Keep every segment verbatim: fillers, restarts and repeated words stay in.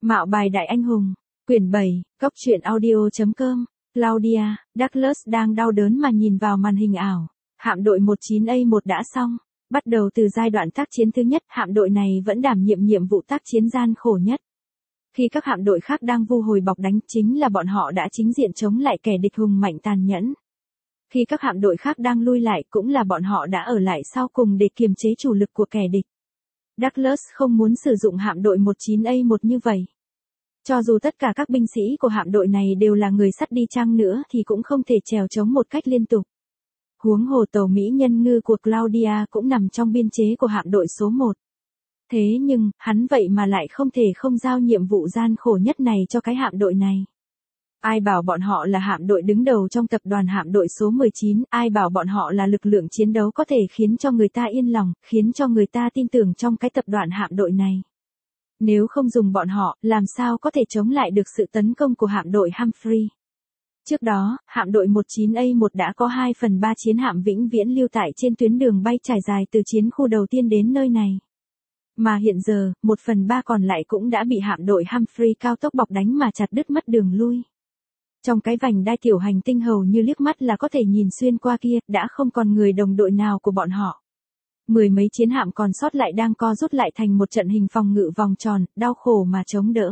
Mạo bài đại anh hùng, quyển bảy, góc truyện audio.com, Claudia, Douglas đang đau đớn mà nhìn vào màn hình ảo. Hạm đội mười chín A một đã xong. Bắt đầu từ giai đoạn tác chiến thứ nhất, hạm đội này vẫn đảm nhiệm nhiệm vụ tác chiến gian khổ nhất. Khi các hạm đội khác đang vu hồi bọc đánh, chính là bọn họ đã chính diện chống lại kẻ địch hùng mạnh tàn nhẫn. Khi các hạm đội khác đang lui lại, cũng là bọn họ đã ở lại sau cùng để kiềm chế chủ lực của kẻ địch. Douglas không muốn sử dụng hạm đội mười chín A một như vậy. Cho dù tất cả các binh sĩ của hạm đội này đều là người sắt đi chăng nữa thì cũng không thể trèo chống một cách liên tục. Huống hồ tàu Mỹ Nhân Ngư của Claudia cũng nằm trong biên chế của hạm đội số một. Thế nhưng, hắn vậy mà lại không thể không giao nhiệm vụ gian khổ nhất này cho cái hạm đội này. Ai bảo bọn họ là hạm đội đứng đầu trong tập đoàn hạm đội số mười chín, ai bảo bọn họ là lực lượng chiến đấu có thể khiến cho người ta yên lòng, khiến cho người ta tin tưởng trong cái tập đoàn hạm đội này. Nếu không dùng bọn họ, làm sao có thể chống lại được sự tấn công của hạm đội Humphrey. Trước đó, hạm đội mười chín A một đã có hai phần ba chiến hạm vĩnh viễn lưu tại trên tuyến đường bay trải dài từ chiến khu đầu tiên đến nơi này. Mà hiện giờ, một phần ba còn lại cũng đã bị hạm đội Humphrey cao tốc bọc đánh mà chặt đứt mất đường lui. Trong cái vành đai tiểu hành tinh hầu như liếc mắt là có thể nhìn xuyên qua kia, đã không còn người đồng đội nào của bọn họ. Mười mấy chiến hạm còn sót lại đang co rút lại thành một trận hình phòng ngự vòng tròn, đau khổ mà chống đỡ.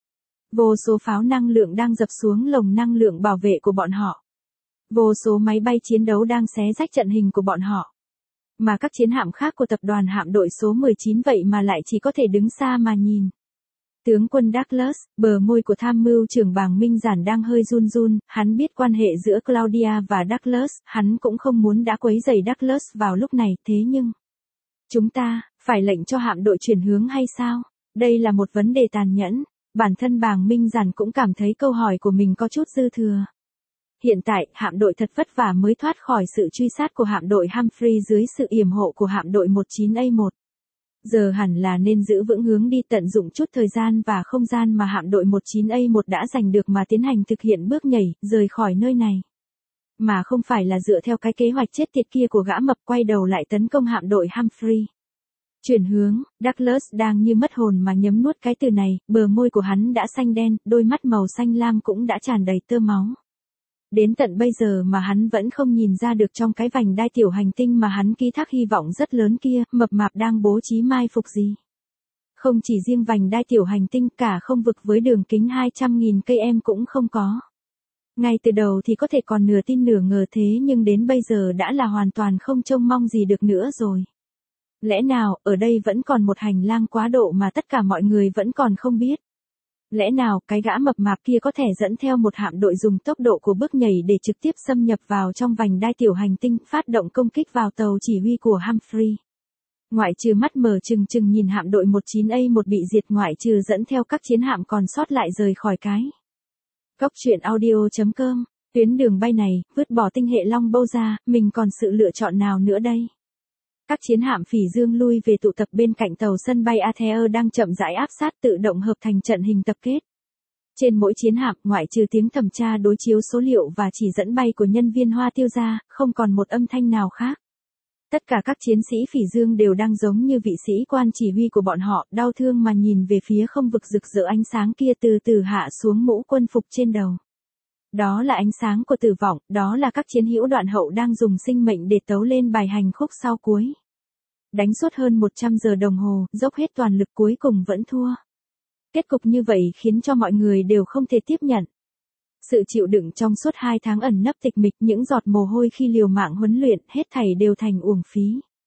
Vô số pháo năng lượng đang dập xuống lồng năng lượng bảo vệ của bọn họ. Vô số máy bay chiến đấu đang xé rách trận hình của bọn họ. Mà các chiến hạm khác của tập đoàn hạm đội số mười chín vậy mà lại chỉ có thể đứng xa mà nhìn. Tướng quân Douglas, bờ môi của tham mưu trưởng Bàng Minh Giản đang hơi run run, hắn biết quan hệ giữa Claudia và Douglas, hắn cũng không muốn đã quấy rầy Douglas vào lúc này, thế nhưng... Chúng ta, phải lệnh cho hạm đội chuyển hướng hay sao? Đây là một vấn đề tàn nhẫn. Bản thân Bàng Minh Giản cũng cảm thấy câu hỏi của mình có chút dư thừa. Hiện tại, hạm đội thật vất vả mới thoát khỏi sự truy sát của hạm đội Humphrey dưới sự yểm hộ của hạm đội mười chín A một. Giờ hẳn là nên giữ vững hướng đi, tận dụng chút thời gian và không gian mà hạm đội mười chín A một đã giành được mà tiến hành thực hiện bước nhảy, rời khỏi nơi này. Mà không phải là dựa theo cái kế hoạch chết tiệt kia của gã mập quay đầu lại tấn công hạm đội Humphrey. Chuyển hướng, Douglas đang như mất hồn mà nhấm nuốt cái từ này, bờ môi của hắn đã xanh đen, đôi mắt màu xanh lam cũng đã tràn đầy tơ máu. Đến tận bây giờ mà hắn vẫn không nhìn ra được trong cái vành đai tiểu hành tinh mà hắn ký thác hy vọng rất lớn kia, mập mạp đang bố trí mai phục gì. Không chỉ riêng vành đai tiểu hành tinh, cả không vực với đường kính hai trăm nghìn cây em cũng không có. Ngay từ đầu thì có thể còn nửa tin nửa ngờ, thế nhưng đến bây giờ đã là hoàn toàn không trông mong gì được nữa rồi. Lẽ nào, ở đây vẫn còn một hành lang quá độ mà tất cả mọi người vẫn còn không biết? Lẽ nào, cái gã mập mạp kia có thể dẫn theo một hạm đội dùng tốc độ của bước nhảy để trực tiếp xâm nhập vào trong vành đai tiểu hành tinh, phát động công kích vào tàu chỉ huy của Humphrey? Ngoại trừ mắt mở trừng trừng nhìn hạm đội mười chín A một bị diệt, ngoại trừ dẫn theo các chiến hạm còn sót lại rời khỏi cái. Góc truyện audio.com, tuyến đường bay này, vứt bỏ tinh hệ Long Bâu ra, mình còn sự lựa chọn nào nữa đây? Các chiến hạm phỉ dương lui về tụ tập bên cạnh tàu sân bay Athea đang chậm rãi áp sát, tự động hợp thành trận hình tập kết. Trên mỗi chiến hạm, ngoại trừ tiếng thẩm tra đối chiếu số liệu và chỉ dẫn bay của nhân viên Hoa Tiêu ra, không còn một âm thanh nào khác. Tất cả các chiến sĩ phỉ dương đều đang giống như vị sĩ quan chỉ huy của bọn họ, đau thương mà nhìn về phía không vực rực rỡ ánh sáng kia từ từ hạ xuống mũ quân phục trên đầu. Đó là ánh sáng của tử vong, đó là các chiến hữu đoạn hậu đang dùng sinh mệnh để tấu lên bài hành khúc sau cuối. Đánh suốt hơn một trăm giờ đồng hồ, dốc hết toàn lực cuối cùng vẫn thua. Kết cục như vậy khiến cho mọi người đều không thể tiếp nhận. Sự chịu đựng trong suốt hai tháng ẩn nấp tịch mịch, những giọt mồ hôi khi liều mạng huấn luyện, hết thảy đều thành uổng phí.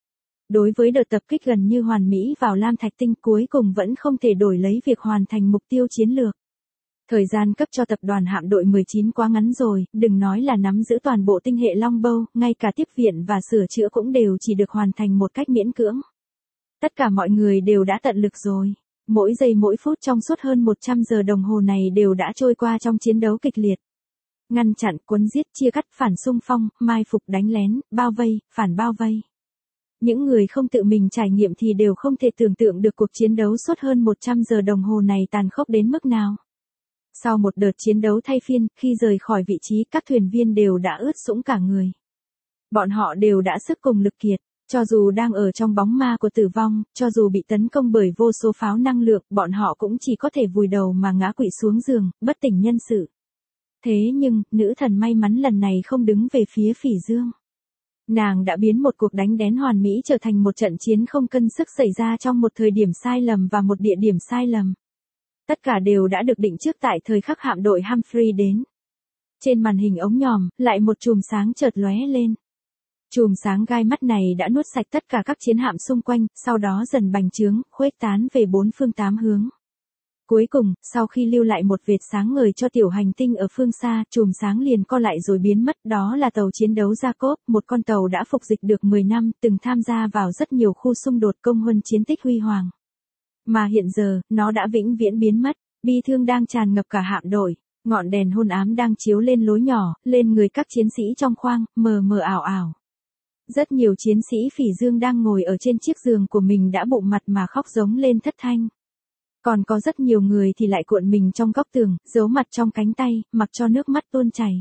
Đối với đợt tập kích gần như hoàn mỹ vào Lam Thạch Tinh, cuối cùng vẫn không thể đổi lấy việc hoàn thành mục tiêu chiến lược. Thời gian cấp cho tập đoàn hạm đội mười chín quá ngắn rồi, đừng nói là nắm giữ toàn bộ tinh hệ Long Bâu, ngay cả tiếp viện và sửa chữa cũng đều chỉ được hoàn thành một cách miễn cưỡng. Tất cả mọi người đều đã tận lực rồi. Mỗi giây mỗi phút trong suốt hơn một trăm giờ đồng hồ này đều đã trôi qua trong chiến đấu kịch liệt. Ngăn chặn, cuốn giết, chia cắt, phản xung phong, mai phục, đánh lén, bao vây, phản bao vây. Những người không tự mình trải nghiệm thì đều không thể tưởng tượng được cuộc chiến đấu suốt hơn một trăm giờ đồng hồ này tàn khốc đến mức nào. Sau một đợt chiến đấu thay phiên, khi rời khỏi vị trí, các thuyền viên đều đã ướt sũng cả người. Bọn họ đều đã sức cùng lực kiệt. Cho dù đang ở trong bóng ma của tử vong, cho dù bị tấn công bởi vô số pháo năng lượng, bọn họ cũng chỉ có thể vùi đầu mà ngã quỵ xuống giường, bất tỉnh nhân sự. Thế nhưng, nữ thần may mắn lần này không đứng về phía Phỉ Dương. Nàng đã biến một cuộc đánh đén hoàn mỹ trở thành một trận chiến không cân sức xảy ra trong một thời điểm sai lầm và một địa điểm sai lầm. Tất cả đều đã được định trước tại thời khắc hạm đội Humphrey đến. Trên màn hình ống nhòm, lại một chùm sáng chợt lóe lên. Chùm sáng gai mắt này đã nuốt sạch tất cả các chiến hạm xung quanh, sau đó dần bành trướng, khuếch tán về bốn phương tám hướng. Cuối cùng, sau khi lưu lại một vệt sáng ngời cho tiểu hành tinh ở phương xa, chùm sáng liền co lại rồi biến mất. Đó là tàu chiến đấu Jacob, một con tàu đã phục dịch được mười năm, từng tham gia vào rất nhiều khu xung đột công huân chiến tích huy hoàng. Mà hiện giờ, nó đã vĩnh viễn biến mất, bi thương đang tràn ngập cả hạm đội, ngọn đèn hôn ám đang chiếu lên lối nhỏ, lên người các chiến sĩ trong khoang, mờ mờ ảo ảo. Rất nhiều chiến sĩ Phỉ Dương đang ngồi ở trên chiếc giường của mình đã bụng mặt mà khóc giống lên thất thanh. Còn có rất nhiều người thì lại cuộn mình trong góc tường, giấu mặt trong cánh tay, mặc cho nước mắt tuôn chảy.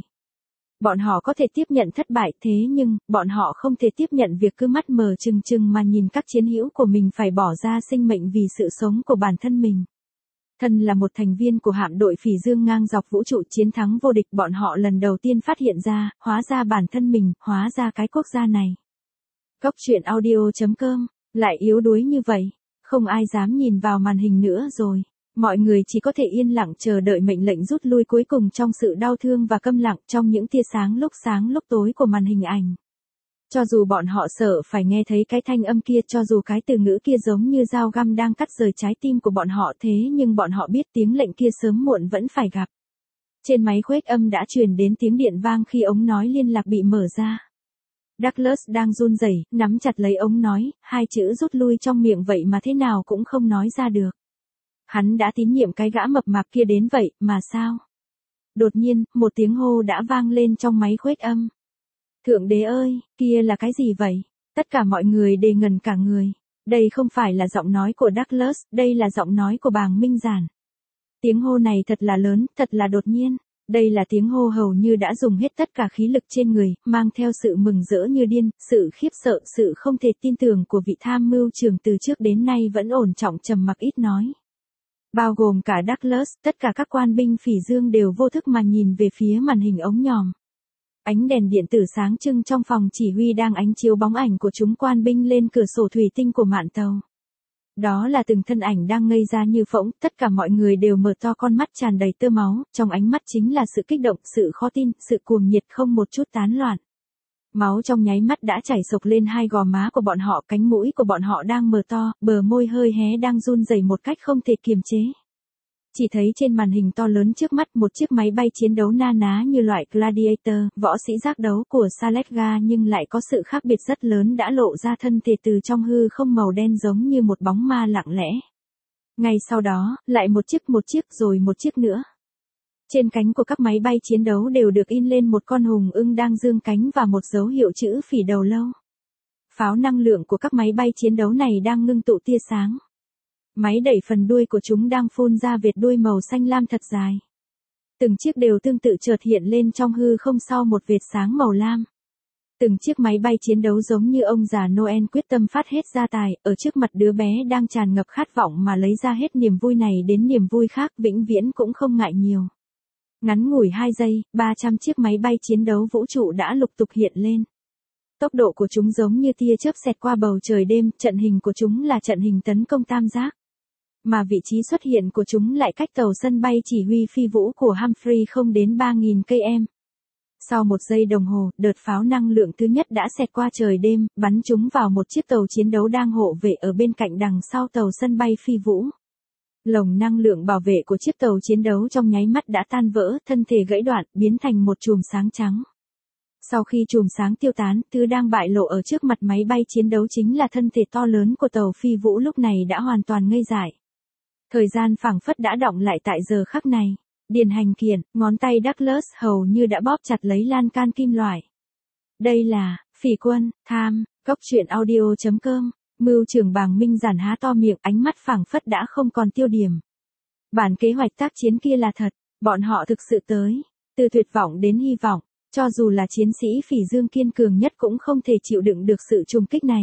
Bọn họ có thể tiếp nhận thất bại thế nhưng, bọn họ không thể tiếp nhận việc cứ mắt mờ trừng trừng mà nhìn các chiến hữu của mình phải bỏ ra sinh mệnh vì sự sống của bản thân mình. Thân là một thành viên của hạm đội Phỉ Dương ngang dọc vũ trụ chiến thắng vô địch, bọn họ lần đầu tiên phát hiện ra, hóa ra bản thân mình, hóa ra cái quốc gia này. Góc truyện audio chấm com, lại yếu đuối như vậy, không ai dám nhìn vào màn hình nữa rồi. Mọi người chỉ có thể yên lặng chờ đợi mệnh lệnh rút lui cuối cùng trong sự đau thương và câm lặng trong những tia sáng lúc sáng lúc tối của màn hình ảnh. Cho dù bọn họ sợ phải nghe thấy cái thanh âm kia, cho dù cái từ ngữ kia giống như dao găm đang cắt rời trái tim của bọn họ, thế nhưng bọn họ biết tiếng lệnh kia sớm muộn vẫn phải gặp. Trên máy khuếch âm đã truyền đến tiếng điện vang khi ống nói liên lạc bị mở ra. Douglas đang run rẩy, nắm chặt lấy ống nói, hai chữ rút lui trong miệng vậy mà thế nào cũng không nói ra được. Hắn đã tín nhiệm cái gã mập mạp kia đến vậy, mà sao? Đột nhiên, một tiếng hô đã vang lên trong máy khuếch âm. Thượng đế ơi, kia là cái gì vậy? Tất cả mọi người đều ngẩn cả người. Đây không phải là giọng nói của Douglas, đây là giọng nói của Bàng Minh Giản. Tiếng hô này thật là lớn, thật là đột nhiên. Đây là tiếng hô hầu như đã dùng hết tất cả khí lực trên người, mang theo sự mừng rỡ như điên, sự khiếp sợ, sự không thể tin tưởng của vị tham mưu trưởng từ trước đến nay vẫn ổn trọng trầm mặc ít nói. Bao gồm cả Douglas, tất cả các quan binh Phỉ Dương đều vô thức mà nhìn về phía màn hình ống nhòm. Ánh đèn điện tử sáng trưng trong phòng chỉ huy đang ánh chiếu bóng ảnh của chúng quan binh lên cửa sổ thủy tinh của mạn tàu. Đó là từng thân ảnh đang ngây ra như phỗng, tất cả mọi người đều mở to con mắt tràn đầy tơ máu, trong ánh mắt chính là sự kích động, sự khó tin, sự cuồng nhiệt không một chút tán loạn. Máu trong nháy mắt đã chảy xộc lên hai gò má của bọn họ, cánh mũi của bọn họ đang mở to, bờ môi hơi hé đang run rẩy một cách không thể kiềm chế. Chỉ thấy trên màn hình to lớn trước mắt một chiếc máy bay chiến đấu na ná như loại Gladiator, võ sĩ giác đấu của Saletga nhưng lại có sự khác biệt rất lớn đã lộ ra thân thể từ trong hư không màu đen giống như một bóng ma lặng lẽ. Ngay sau đó, lại một chiếc một chiếc rồi một chiếc nữa. Trên cánh của các máy bay chiến đấu đều được in lên một con hùng ưng đang giương cánh và một dấu hiệu chữ phỉ đầu lâu. Pháo năng lượng của các máy bay chiến đấu này đang ngưng tụ tia sáng. Máy đẩy phần đuôi của chúng đang phun ra vệt đuôi màu xanh lam thật dài. Từng chiếc đều tương tự chợt hiện lên trong hư không sau một vệt sáng màu lam. Từng chiếc máy bay chiến đấu giống như ông già Noel quyết tâm phát hết gia tài, ở trước mặt đứa bé đang tràn ngập khát vọng mà lấy ra hết niềm vui này đến niềm vui khác, vĩnh viễn cũng không ngại nhiều. Ngắn ngủi hai giây, ba trăm chiếc máy bay chiến đấu vũ trụ đã lục tục hiện lên. Tốc độ của chúng giống như tia chớp xẹt qua bầu trời đêm, trận hình của chúng là trận hình tấn công tam giác. Mà vị trí xuất hiện của chúng lại cách tàu sân bay chỉ huy phi vũ của Humphrey không đến ba nghìn cây số. Sau một giây đồng hồ, đợt pháo năng lượng thứ nhất đã xẹt qua trời đêm, bắn chúng vào một chiếc tàu chiến đấu đang hộ vệ ở bên cạnh đằng sau tàu sân bay phi vũ. Lồng năng lượng bảo vệ của chiếc tàu chiến đấu trong nháy mắt đã tan vỡ, thân thể gãy đoạn, biến thành một chùm sáng trắng. Sau khi chùm sáng tiêu tán, thứ đang bại lộ ở trước mặt máy bay chiến đấu chính là thân thể to lớn của tàu phi vũ lúc này đã hoàn toàn ngây dại. Thời gian phảng phất đã đọng lại tại giờ khắc này. Điền Hành Kiển, ngón tay Douglas hầu như đã bóp chặt lấy lan can kim loại. Đây là, Phỉ Quân, Tham, Góc truyện audio chấm com, Mưu trưởng Bàng Minh Giản há to miệng, ánh mắt phảng phất đã không còn tiêu điểm. Bản kế hoạch tác chiến kia là thật, bọn họ thực sự tới, từ tuyệt vọng đến hy vọng, Cho dù là chiến sĩ phỉ dương kiên cường nhất cũng không thể chịu đựng được sự trùng kích này.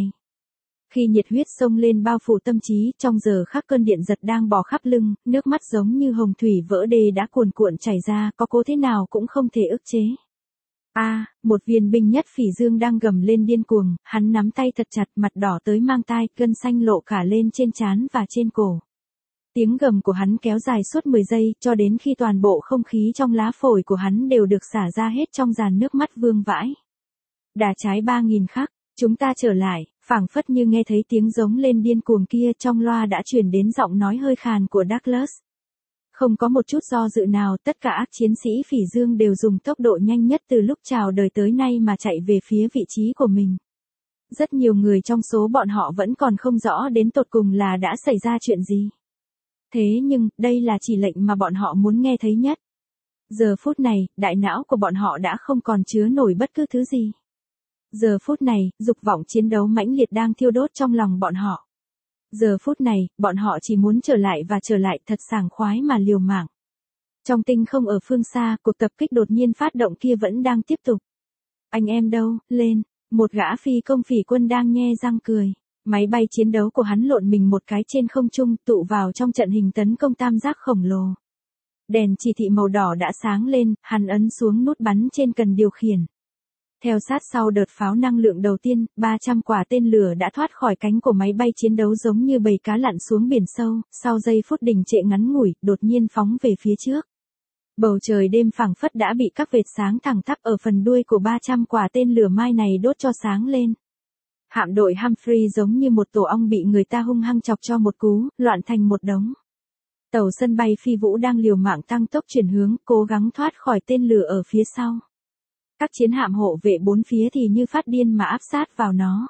Khi nhiệt huyết xông lên bao phủ tâm trí, trong giờ khắc cơn điện giật đang bò khắp lưng, nước mắt giống như hồng thủy vỡ đê đã cuồn cuộn chảy ra, có cố thế nào cũng không thể ức chế. A, à, một viên binh nhất phỉ dương đang gầm lên điên cuồng, hắn nắm tay thật chặt, mặt đỏ tới mang tai, gân xanh lộ cả lên trên trán và trên cổ. Tiếng gầm của hắn kéo dài suốt mười giây, cho đến khi toàn bộ không khí trong lá phổi của hắn đều được xả ra hết trong dàn nước mắt vương vãi. Đà trái ba nghìn khắc, chúng ta trở lại, phảng phất như nghe thấy tiếng giống lên điên cuồng kia, trong loa đã truyền đến giọng nói hơi khàn của Douglas. Không có một chút do dự nào, tất cả ác chiến sĩ phỉ dương đều dùng tốc độ nhanh nhất từ lúc chào đời tới nay mà chạy về phía vị trí của mình. Rất nhiều người trong số bọn họ vẫn còn không rõ đến tột cùng là đã xảy ra chuyện gì. Thế nhưng, đây là chỉ lệnh mà bọn họ muốn nghe thấy nhất. Giờ phút này, đại não của bọn họ đã không còn chứa nổi bất cứ thứ gì. Giờ phút này, dục vọng chiến đấu mãnh liệt đang thiêu đốt trong lòng bọn họ. Giờ phút này, bọn họ chỉ muốn trở lại và trở lại thật sảng khoái mà liều mạng. Trong tinh không ở phương xa, cuộc tập kích đột nhiên phát động kia vẫn đang tiếp tục. Anh em đâu, lên, một gã phi công phỉ quân đang nhe răng cười. Máy bay chiến đấu của hắn lộn mình một cái trên không trung, tụ vào trong trận hình tấn công tam giác khổng lồ. Đèn chỉ thị màu đỏ đã sáng lên, hắn ấn xuống nút bắn trên cần điều khiển. Theo sát sau đợt pháo năng lượng đầu tiên, ba trăm quả tên lửa đã thoát khỏi cánh của máy bay chiến đấu giống như bầy cá lặn xuống biển sâu, sau giây phút đình trệ ngắn ngủi, đột nhiên phóng về phía trước. Bầu trời đêm phảng phất đã bị các vệt sáng thẳng tắp ở phần đuôi của ba trăm quả tên lửa mai này đốt cho sáng lên. Hạm đội Humphrey giống như một tổ ong bị người ta hung hăng chọc cho một cú, loạn thành một đống. Tàu sân bay phi vũ đang liều mạng tăng tốc chuyển hướng, cố gắng thoát khỏi tên lửa ở phía sau. Các chiến hạm hộ vệ bốn phía thì như phát điên mà áp sát vào nó.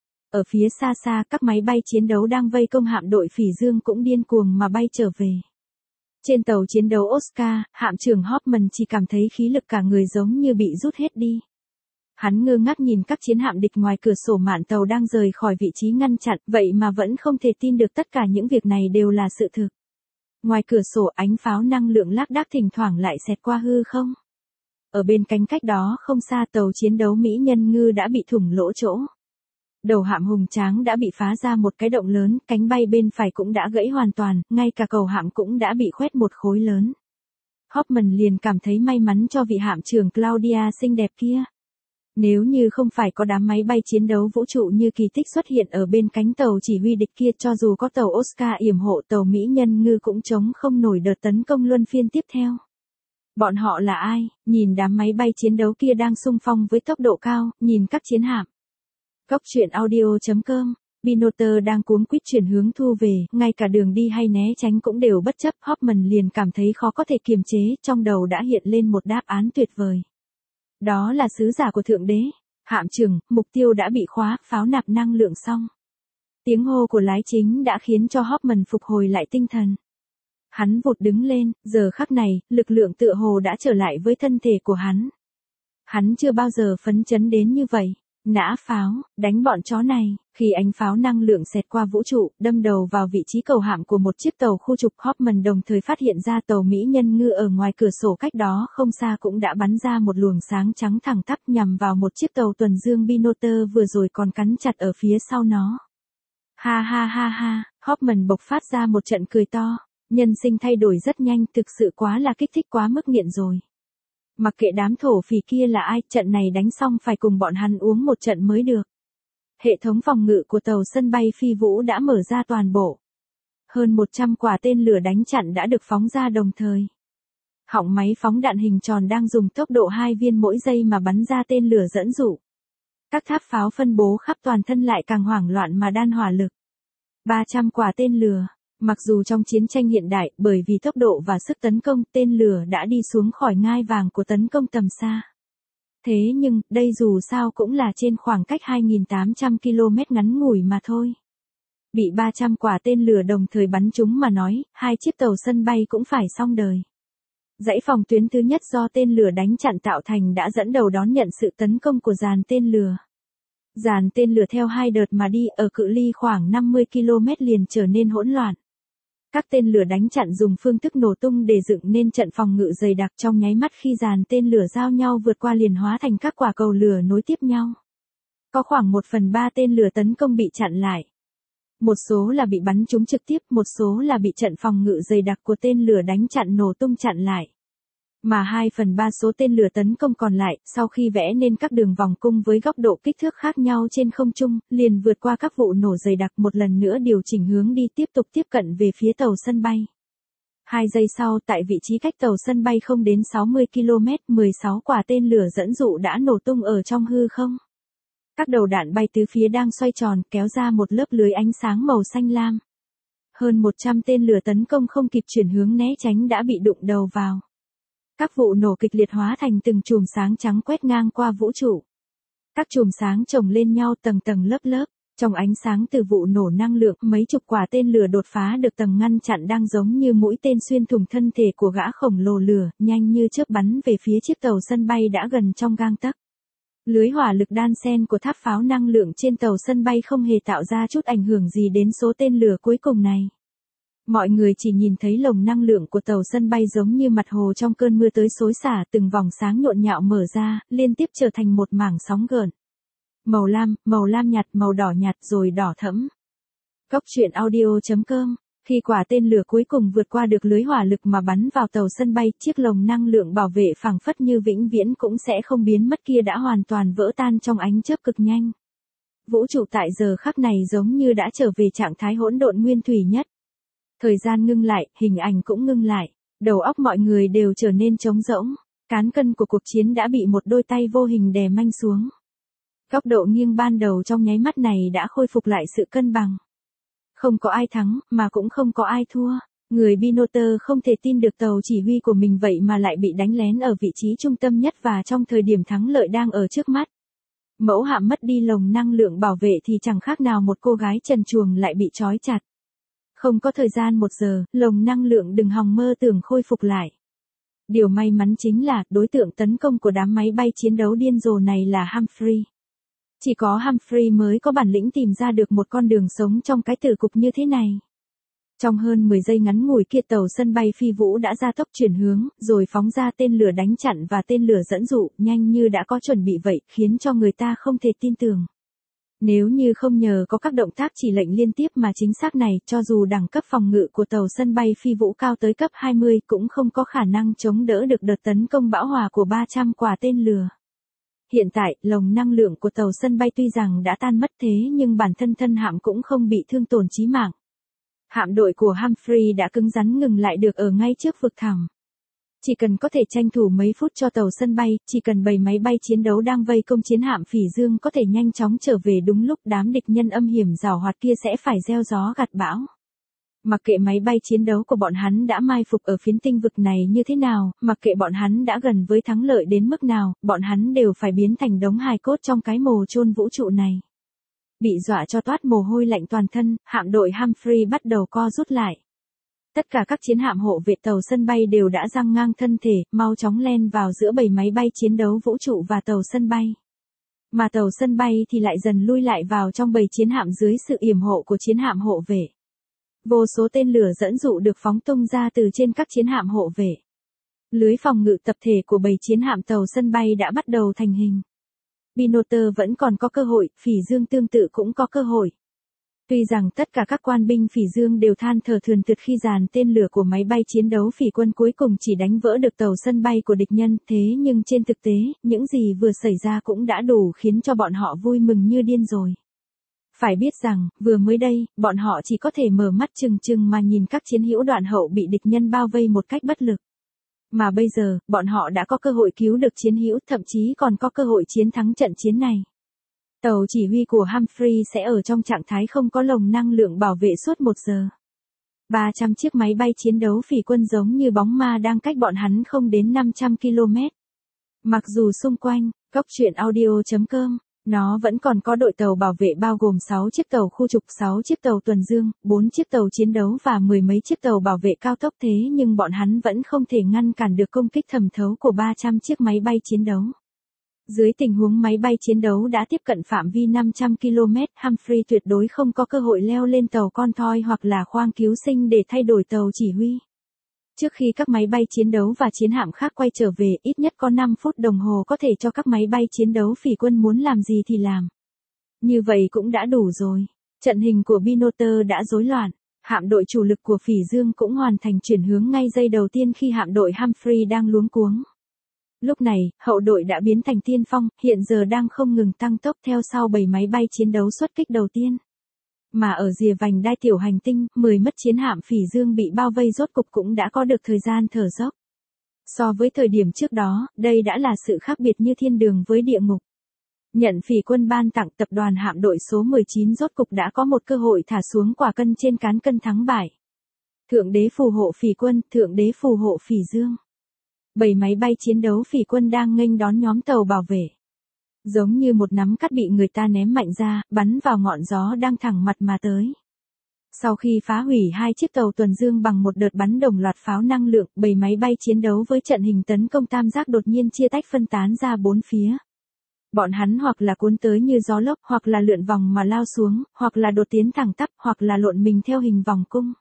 Ở phía xa xa, các máy bay chiến đấu đang vây công hạm đội phỉ dương cũng điên cuồng mà bay trở về. Trên tàu chiến đấu Oscar, hạm trưởng Hoffman chỉ cảm thấy khí lực cả người giống như bị rút hết đi. Hắn ngơ ngác nhìn các chiến hạm địch ngoài cửa sổ mạn tàu đang rời khỏi vị trí ngăn chặn, vậy mà vẫn không thể tin được tất cả những việc này đều là sự thực. Ngoài cửa sổ ánh pháo năng lượng lác đác thỉnh thoảng lại xẹt qua hư không. Ở bên cánh cách đó không xa, tàu chiến đấu Mỹ Nhân Ngư đã bị thủng lỗ chỗ. Đầu hạm Hùng Tráng đã bị phá ra một cái động lớn, cánh bay bên phải cũng đã gãy hoàn toàn, ngay cả cầu hạm cũng đã bị khoét một khối lớn. Hoffman liền cảm thấy may mắn cho vị hạm trưởng Claudia xinh đẹp kia. Nếu như không phải có đám máy bay chiến đấu vũ trụ như kỳ tích xuất hiện ở bên cánh tàu chỉ huy địch kia, cho dù có tàu Oscar yểm hộ, tàu Mỹ Nhân Ngư cũng chống không nổi đợt tấn công luân phiên tiếp theo. Bọn họ là ai? Nhìn đám máy bay chiến đấu kia đang xung phong với tốc độ cao, nhìn các chiến hạm. Góc truyện audio chấm com, Binotter đang cuống quýt chuyển hướng thu về, ngay cả đường đi hay né tránh cũng đều bất chấp. Hoffman liền cảm thấy khó có thể kiềm chế, trong đầu đã hiện lên một đáp án tuyệt vời. Đó là sứ giả của Thượng Đế. Hạm trưởng, mục tiêu đã bị khóa, pháo nạp năng lượng xong. Tiếng hô của lái chính đã khiến cho Hoffman phục hồi lại tinh thần. Hắn vụt đứng lên, giờ khắc này, lực lượng tựa hồ đã trở lại với thân thể của hắn. Hắn chưa bao giờ phấn chấn đến như vậy. Nã pháo, đánh bọn chó này. Khi ánh pháo năng lượng xẹt qua vũ trụ, đâm đầu vào vị trí cầu hạm của một chiếc tàu khu trục, Hoffman đồng thời phát hiện ra tàu Mỹ Nhân Ngư ở ngoài cửa sổ cách đó không xa cũng đã bắn ra một luồng sáng trắng thẳng tắp nhằm vào một chiếc tàu tuần dương Binotter vừa rồi còn cắn chặt ở phía sau nó. Ha ha ha ha, Hoffman bộc phát ra một trận cười to. Nhân sinh thay đổi rất nhanh, thực sự quá là kích thích, quá mức nghiện rồi. Mặc kệ đám thổ phỉ kia là ai, trận này đánh xong phải cùng bọn hắn uống một trận mới được. Hệ thống phòng ngự của tàu sân bay phi vũ đã mở ra toàn bộ. Hơn một trăm quả tên lửa đánh chặn đã được phóng ra đồng thời. Họng máy phóng đạn hình tròn đang dùng tốc độ hai viên mỗi giây mà bắn ra tên lửa dẫn dụ. Các tháp pháo phân bố khắp toàn thân lại càng hoảng loạn mà đan hỏa lực. ba trăm quả tên lửa. Mặc dù trong chiến tranh hiện đại, bởi vì tốc độ và sức tấn công, tên lửa đã đi xuống khỏi ngai vàng của tấn công tầm xa. Thế nhưng, đây dù sao cũng là trên khoảng cách hai nghìn tám trăm ki lô mét ngắn ngủi mà thôi. Bị ba trăm quả tên lửa đồng thời bắn trúng mà nói, hai chiếc tàu sân bay cũng phải xong đời. Dãy phòng tuyến thứ nhất do tên lửa đánh chặn tạo thành đã dẫn đầu đón nhận sự tấn công của dàn tên lửa. Dàn tên lửa theo hai đợt mà đi, ở cự ly khoảng năm mươi ki lô mét liền trở nên hỗn loạn. Các tên lửa đánh chặn dùng phương thức nổ tung để dựng nên trận phòng ngự dày đặc, trong nháy mắt khi dàn tên lửa giao nhau vượt qua liền hóa thành các quả cầu lửa nối tiếp nhau. Có khoảng một phần ba tên lửa tấn công bị chặn lại. Một số là bị bắn trúng trực tiếp, một số là bị trận phòng ngự dày đặc của tên lửa đánh chặn nổ tung chặn lại. Mà hai phần ba số tên lửa tấn công còn lại, sau khi vẽ nên các đường vòng cung với góc độ kích thước khác nhau trên không trung, liền vượt qua các vụ nổ dày đặc một lần nữa điều chỉnh hướng đi tiếp tục tiếp cận về phía tàu sân bay. Hai giây sau, tại vị trí cách tàu sân bay không đến sáu mươi ki lô mét, mười sáu quả tên lửa dẫn dụ đã nổ tung ở trong hư không. Các đầu đạn bay tứ phía đang xoay tròn, kéo ra một lớp lưới ánh sáng màu xanh lam. Hơn một trăm tên lửa tấn công không kịp chuyển hướng né tránh đã bị đụng đầu vào. Các vụ nổ kịch liệt hóa thành từng chùm sáng trắng quét ngang qua vũ trụ. Các chùm sáng chồng lên nhau tầng tầng lớp lớp. Trong ánh sáng từ vụ nổ năng lượng, mấy chục quả tên lửa đột phá được tầng ngăn chặn đang giống như mũi tên xuyên thủng thân thể của gã khổng lồ lửa, nhanh như chớp bắn về phía chiếc tàu sân bay đã gần trong gang tấc. Lưới hỏa lực đan xen của tháp pháo năng lượng trên tàu sân bay không hề tạo ra chút ảnh hưởng gì đến số tên lửa cuối cùng này. Mọi người chỉ nhìn thấy lồng năng lượng của tàu sân bay giống như mặt hồ trong cơn mưa tới xối xả, từng vòng sáng nhộn nhạo mở ra, liên tiếp trở thành một mảng sóng gợn. Màu lam, màu lam nhạt, màu đỏ nhạt rồi đỏ thẫm. Góc truyện audio chấm com. Khi quả tên lửa cuối cùng vượt qua được lưới hỏa lực mà bắn vào tàu sân bay, chiếc lồng năng lượng bảo vệ phảng phất như vĩnh viễn cũng sẽ không biến mất kia đã hoàn toàn vỡ tan trong ánh chớp cực nhanh. Vũ trụ tại giờ khắc này giống như đã trở về trạng thái hỗn độn nguyên thủy nhất. Thời gian ngưng lại, hình ảnh cũng ngưng lại, đầu óc mọi người đều trở nên trống rỗng, cán cân của cuộc chiến đã bị một đôi tay vô hình đè manh xuống. Góc độ nghiêng ban đầu trong nháy mắt này đã khôi phục lại sự cân bằng. Không có ai thắng, mà cũng không có ai thua. Người Binotter không thể tin được tàu chỉ huy của mình vậy mà lại bị đánh lén ở vị trí trung tâm nhất và trong thời điểm thắng lợi đang ở trước mắt. Mẫu hạm mất đi lồng năng lượng bảo vệ thì chẳng khác nào một cô gái trần truồng lại bị trói chặt. Không có thời gian một giờ, lồng năng lượng đừng hòng mơ tưởng khôi phục lại. Điều may mắn chính là, đối tượng tấn công của đám máy bay chiến đấu điên rồ này là Humphrey. Chỉ có Humphrey mới có bản lĩnh tìm ra được một con đường sống trong cái tử cục như thế này. Trong hơn mười giây ngắn ngủi kia tàu sân bay phi vũ đã ra tốc chuyển hướng, rồi phóng ra tên lửa đánh chặn và tên lửa dẫn dụ, nhanh như đã có chuẩn bị vậy, khiến cho người ta không thể tin tưởng. Nếu như không nhờ có các động tác chỉ lệnh liên tiếp mà chính xác này, cho dù đẳng cấp phòng ngự của tàu sân bay phi vũ cao tới cấp hai mươi cũng không có khả năng chống đỡ được đợt tấn công bão hòa của ba trăm quả tên lửa. Hiện tại, lồng năng lượng của tàu sân bay tuy rằng đã tan mất thế nhưng bản thân thân hạm cũng không bị thương tổn chí mạng. Hạm đội của Humphrey đã cứng rắn ngừng lại được ở ngay trước vực thẳm. Chỉ cần có thể tranh thủ mấy phút cho tàu sân bay, chỉ cần bầy máy bay chiến đấu đang vây công chiến hạm Phỉ Dương có thể nhanh chóng trở về đúng lúc, đám địch nhân âm hiểm giảo hoạt kia sẽ phải gieo gió gặt bão. Mặc kệ máy bay chiến đấu của bọn hắn đã mai phục ở phiến tinh vực này như thế nào, mặc kệ bọn hắn đã gần với thắng lợi đến mức nào, bọn hắn đều phải biến thành đống hài cốt trong cái mồ chôn vũ trụ này. Bị dọa cho toát mồ hôi lạnh toàn thân, hạm đội Humphrey bắt đầu co rút lại. Tất cả các chiến hạm hộ vệ tàu sân bay đều đã giăng ngang thân thể, mau chóng len vào giữa bầy máy bay chiến đấu vũ trụ và tàu sân bay. Mà tàu sân bay thì lại dần lui lại vào trong bầy chiến hạm dưới sự yểm hộ của chiến hạm hộ vệ. Vô số tên lửa dẫn dụ được phóng tung ra từ trên các chiến hạm hộ vệ. Lưới phòng ngự tập thể của bầy chiến hạm tàu sân bay đã bắt đầu thành hình. Binotter vẫn còn có cơ hội, Phỉ Dương tương tự cũng có cơ hội. Tuy rằng tất cả các quan binh Phỉ Dương đều than thở thườn thượt khi dàn tên lửa của máy bay chiến đấu Phỉ quân cuối cùng chỉ đánh vỡ được tàu sân bay của địch nhân, thế nhưng trên thực tế, những gì vừa xảy ra cũng đã đủ khiến cho bọn họ vui mừng như điên rồi. Phải biết rằng, vừa mới đây, bọn họ chỉ có thể mở mắt trừng trừng mà nhìn các chiến hữu đoạn hậu bị địch nhân bao vây một cách bất lực. Mà bây giờ, bọn họ đã có cơ hội cứu được chiến hữu, thậm chí còn có cơ hội chiến thắng trận chiến này. Tàu chỉ huy của Humphrey sẽ ở trong trạng thái không có lồng năng lượng bảo vệ suốt một giờ. ba trăm chiếc máy bay chiến đấu Phỉ quân giống như bóng ma đang cách bọn hắn không đến năm trăm ki lô mét. Mặc dù xung quanh, góc truyện audio chấm com, nó vẫn còn có đội tàu bảo vệ bao gồm sáu chiếc tàu khu trục, sáu chiếc tàu tuần dương, bốn chiếc tàu chiến đấu và mười mấy chiếc tàu bảo vệ cao tốc, thế nhưng bọn hắn vẫn không thể ngăn cản được công kích thẩm thấu của ba trăm chiếc máy bay chiến đấu. Dưới tình huống máy bay chiến đấu đã tiếp cận phạm vi năm trăm ki lô mét, Humphrey tuyệt đối không có cơ hội leo lên tàu con thoi hoặc là khoang cứu sinh để thay đổi tàu chỉ huy. Trước khi các máy bay chiến đấu và chiến hạm khác quay trở về, ít nhất có năm phút đồng hồ có thể cho các máy bay chiến đấu phỉ quân muốn làm gì thì làm. Như vậy cũng đã đủ rồi. Trận hình của Binotter đã rối loạn. Hạm đội chủ lực của Phỉ Dương cũng hoàn thành chuyển hướng ngay giây đầu tiên khi hạm đội Humphrey đang luống cuống. Lúc này, hậu đội đã biến thành tiên phong, hiện giờ đang không ngừng tăng tốc theo sau bảy máy bay chiến đấu xuất kích đầu tiên. Mà ở rìa vành đai tiểu hành tinh, mười mất chiến hạm Phỉ Dương bị bao vây rốt cục cũng đã có được thời gian thở dốc. So với thời điểm trước đó, đây đã là sự khác biệt như thiên đường với địa ngục. Nhận Phỉ quân ban tặng, tập đoàn hạm đội số mười chín rốt cục đã có một cơ hội thả xuống quả cân trên cán cân thắng bại. Thượng đế phù hộ Phỉ quân, thượng đế phù hộ Phỉ Dương. Bảy máy bay chiến đấu Phỉ quân đang nghênh đón nhóm tàu bảo vệ. Giống như một nắm cát bị người ta ném mạnh ra, bắn vào ngọn gió đang thẳng mặt mà tới. Sau khi phá hủy hai chiếc tàu tuần dương bằng một đợt bắn đồng loạt pháo năng lượng, bảy máy bay chiến đấu với trận hình tấn công tam giác đột nhiên chia tách phân tán ra bốn phía. Bọn hắn hoặc là cuốn tới như gió lốc, hoặc là lượn vòng mà lao xuống, hoặc là đột tiến thẳng tắp, hoặc là lộn mình theo hình vòng cung.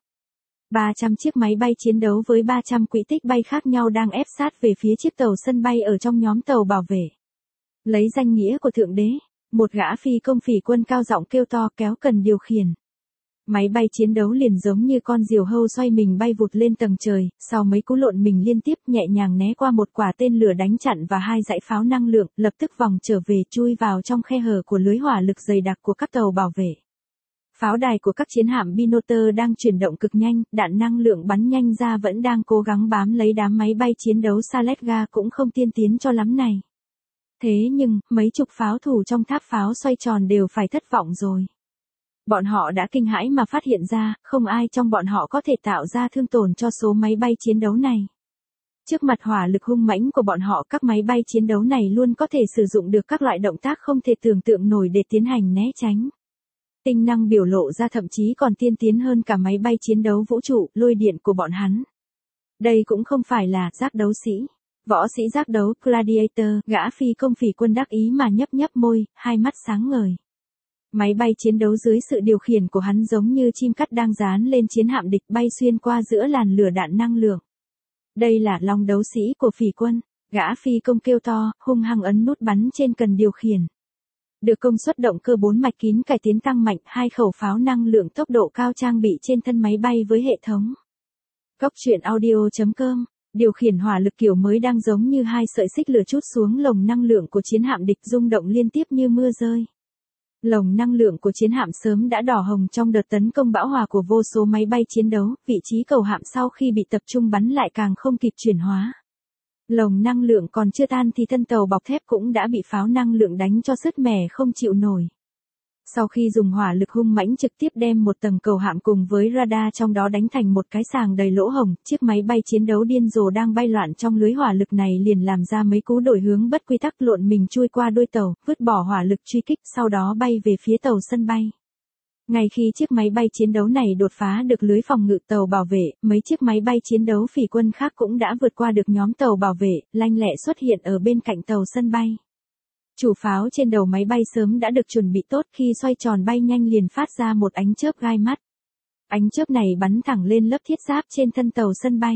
ba trăm chiếc máy bay chiến đấu với ba trăm quỹ tích bay khác nhau đang ép sát về phía chiếc tàu sân bay ở trong nhóm tàu bảo vệ. Lấy danh nghĩa của thượng đế, một gã phi công Phỉ quân cao giọng kêu to kéo cần điều khiển. Máy bay chiến đấu liền giống như con diều hâu xoay mình bay vụt lên tầng trời, sau mấy cú lộn mình liên tiếp nhẹ nhàng né qua một quả tên lửa đánh chặn và hai dãy pháo năng lượng, lập tức vòng trở về chui vào trong khe hở của lưới hỏa lực dày đặc của các tàu bảo vệ. Pháo đài của các chiến hạm Binotter đang chuyển động cực nhanh, đạn năng lượng bắn nhanh ra vẫn đang cố gắng bám lấy đám máy bay chiến đấu Saletga cũng không tiên tiến cho lắm này. Thế nhưng, mấy chục pháo thủ trong tháp pháo xoay tròn đều phải thất vọng rồi. Bọn họ đã kinh hãi mà phát hiện ra, không ai trong bọn họ có thể tạo ra thương tổn cho số máy bay chiến đấu này. Trước mặt hỏa lực hung mãnh của bọn họ, các máy bay chiến đấu này luôn có thể sử dụng được các loại động tác không thể tưởng tượng nổi để tiến hành né tránh. Tinh năng biểu lộ ra thậm chí còn tiên tiến hơn cả máy bay chiến đấu vũ trụ, lôi điện của bọn hắn. Đây cũng không phải là giác đấu sĩ. Võ sĩ giác đấu Gladiator, gã phi công Phỉ quân đắc ý mà nhấp nhấp môi, hai mắt sáng ngời. Máy bay chiến đấu dưới sự điều khiển của hắn giống như chim cắt đang dán lên chiến hạm địch bay xuyên qua giữa làn lửa đạn năng lượng. Đây là long đấu sĩ của Phỉ quân, gã phi công kêu to, hung hăng ấn nút bắn trên cần điều khiển. Được công suất động cơ bốn mạch kín cải tiến tăng mạnh, hai khẩu pháo năng lượng tốc độ cao trang bị trên thân máy bay với hệ thống. Góc truyện audio chấm com. Điều khiển hỏa lực kiểu mới đang giống như hai sợi xích lửa trút xuống lồng năng lượng của chiến hạm địch rung động liên tiếp như mưa rơi. Lồng năng lượng của chiến hạm sớm đã đỏ hồng trong đợt tấn công bão hòa của vô số máy bay chiến đấu, vị trí cầu hạm sau khi bị tập trung bắn lại càng không kịp chuyển hóa. Lồng năng lượng còn chưa tan thì thân tàu bọc thép cũng đã bị pháo năng lượng đánh cho sứt mẻ không chịu nổi. Sau khi dùng hỏa lực hung mãnh trực tiếp đem một tầng cầu hạm cùng với radar trong đó đánh thành một cái sàng đầy lỗ hổng, chiếc máy bay chiến đấu điên rồ đang bay loạn trong lưới hỏa lực này liền làm ra mấy cú đổi hướng bất quy tắc lộn mình chui qua đuôi tàu, vứt bỏ hỏa lực truy kích, sau đó bay về phía tàu sân bay. Ngay khi chiếc máy bay chiến đấu này đột phá được lưới phòng ngự tàu bảo vệ, mấy chiếc máy bay chiến đấu Phỉ quân khác cũng đã vượt qua được nhóm tàu bảo vệ, lanh lẹ xuất hiện ở bên cạnh tàu sân bay. Chủ pháo trên đầu máy bay sớm đã được chuẩn bị tốt, khi xoay tròn bay nhanh liền phát ra một ánh chớp gai mắt. Ánh chớp này bắn thẳng lên lớp thiết giáp trên thân tàu sân bay.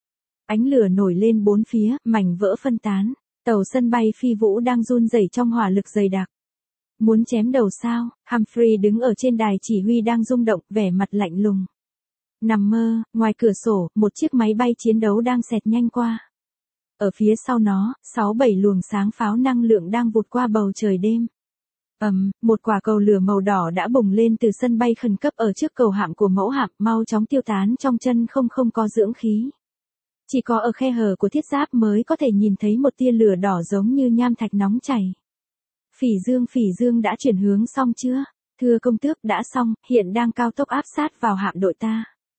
Ánh lửa nổi lên bốn phía, mảnh vỡ phân tán. Tàu sân bay phi vũ đang run rẩy trong hỏa lực dày đặc. Muốn chém đầu sao? Humphrey đứng ở trên đài chỉ huy đang rung động, vẻ mặt lạnh lùng. Nằm mơ, ngoài cửa sổ, một chiếc máy bay chiến đấu đang xẹt nhanh qua. Ở phía sau nó, sáu bảy luồng sáng pháo năng lượng đang vụt qua bầu trời đêm. Ầm, um, một quả cầu lửa màu đỏ đã bùng lên từ sân bay khẩn cấp ở trước cầu hạm của mẫu hạm, mau chóng tiêu tán trong chân không không có dưỡng khí. Chỉ có ở khe hở của thiết giáp mới có thể nhìn thấy một tia lửa đỏ giống như nham thạch nóng chảy. Phỉ Dương, Phỉ Dương đã chuyển hướng xong chưa? Thưa công tước, đã xong, hiện đang cao tốc áp sát vào hạm đội ta.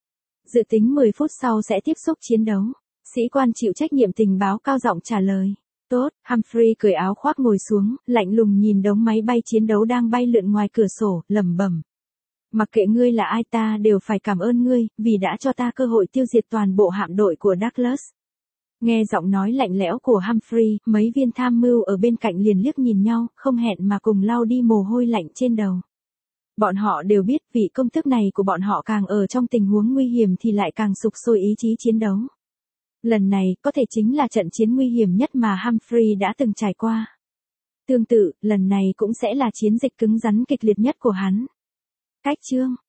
Dự tính mười phút sau sẽ tiếp xúc chiến đấu. Sĩ quan chịu trách nhiệm tình báo cao giọng trả lời. Tốt, Humphrey cởi áo khoác ngồi xuống, lạnh lùng nhìn đống máy bay chiến đấu đang bay lượn ngoài cửa sổ, lẩm bẩm. Mặc kệ ngươi là ai ta đều phải cảm ơn ngươi, vì đã cho ta cơ hội tiêu diệt toàn bộ hạm đội của Douglas. Nghe giọng nói lạnh lẽo của Humphrey, mấy viên tham mưu ở bên cạnh liền liếc nhìn nhau, không hẹn mà cùng lau đi mồ hôi lạnh trên đầu. Bọn họ đều biết vị công tước này của bọn họ càng ở trong tình huống nguy hiểm thì lại càng sục sôi ý chí chiến đấu. Lần này có thể chính là trận chiến nguy hiểm nhất mà Humphrey đã từng trải qua. Tương tự, lần này cũng sẽ là chiến dịch cứng rắn kịch liệt nhất của hắn. Cách chương